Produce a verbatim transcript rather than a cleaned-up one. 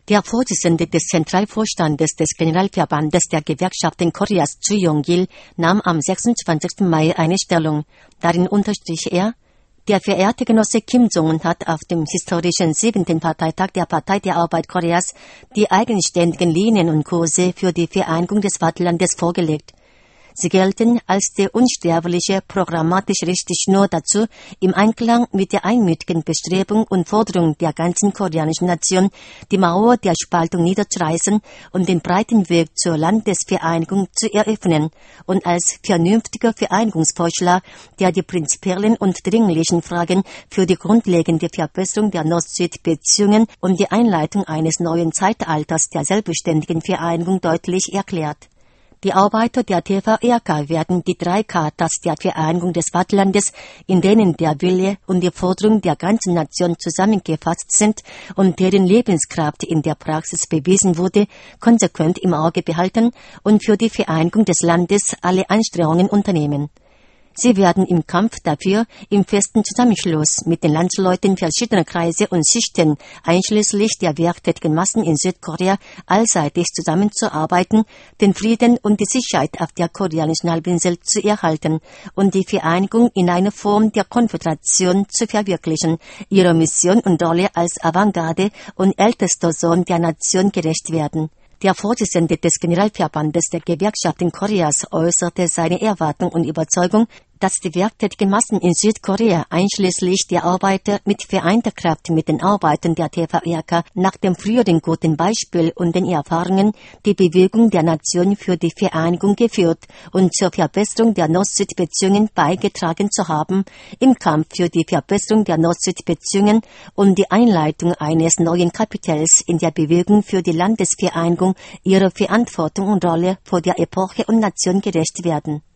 Der Vorsitzende des Zentralvorstandes des Generalverbandes der Gewerkschaften Koreas, Ju Yong-gil, nahm am sechsundzwanzigsten Mai eine Stellung. Darin unterstrich er: Der verehrte Genosse Kim Jong-un hat auf dem historischen siebten Parteitag der Partei der Arbeit Koreas die eigenständigen Linien und Kurse für die Vereinigung des Vaterlandes vorgelegt. Sie gelten als der unsterbliche programmatische Richtschnur dazu, im Einklang mit der einmütigen Bestrebung und Forderung der ganzen koreanischen Nation, die Mauer der Spaltung niederzureißen und den breiten Weg zur Landesvereinigung zu eröffnen und als vernünftiger Vereinigungsvorschlag, der die prinzipiellen und dringlichen Fragen für die grundlegende Verbesserung der Nord-Süd-Beziehungen und die Einleitung eines neuen Zeitalters der selbstständigen Vereinigung deutlich erklärt. Die Arbeiter der T V R K werden die drei Chartas der Vereinigung des Vaterlandes, in denen der Wille und die Forderung der ganzen Nation zusammengefasst sind und deren Lebenskraft in der Praxis bewiesen wurde, konsequent im Auge behalten und für die Vereinigung des Landes alle Anstrengungen unternehmen. Sie werden im Kampf dafür im festen Zusammenschluss mit den Landsleuten verschiedener Kreise und Schichten, einschließlich der werktätigen Massen in Südkorea, allseitig zusammenzuarbeiten, den Frieden und die Sicherheit auf der koreanischen Halbinsel zu erhalten und die Vereinigung in einer Form der Konföderation zu verwirklichen, ihrer Mission und Rolle als Avantgarde und ältester Sohn der Nation gerecht werden. Der Vorsitzende des Generalverbandes der Gewerkschaften Koreas äußerte seine Erwartung und Überzeugung, dass die werktätigen Massen in Südkorea, einschließlich der Arbeiter, mit vereinter Kraft mit den Arbeitern der T V R K nach dem früheren guten Beispiel und den Erfahrungen die Bewegung der Nation für die Vereinigung geführt und zur Verbesserung der Nord-Süd-Beziehungen beigetragen zu haben, im Kampf für die Verbesserung der Nord-Süd-Beziehungen und die Einleitung eines neuen Kapitels in der Bewegung für die Landesvereinigung ihrer Verantwortung und Rolle vor der Epoche und Nation gerecht werden.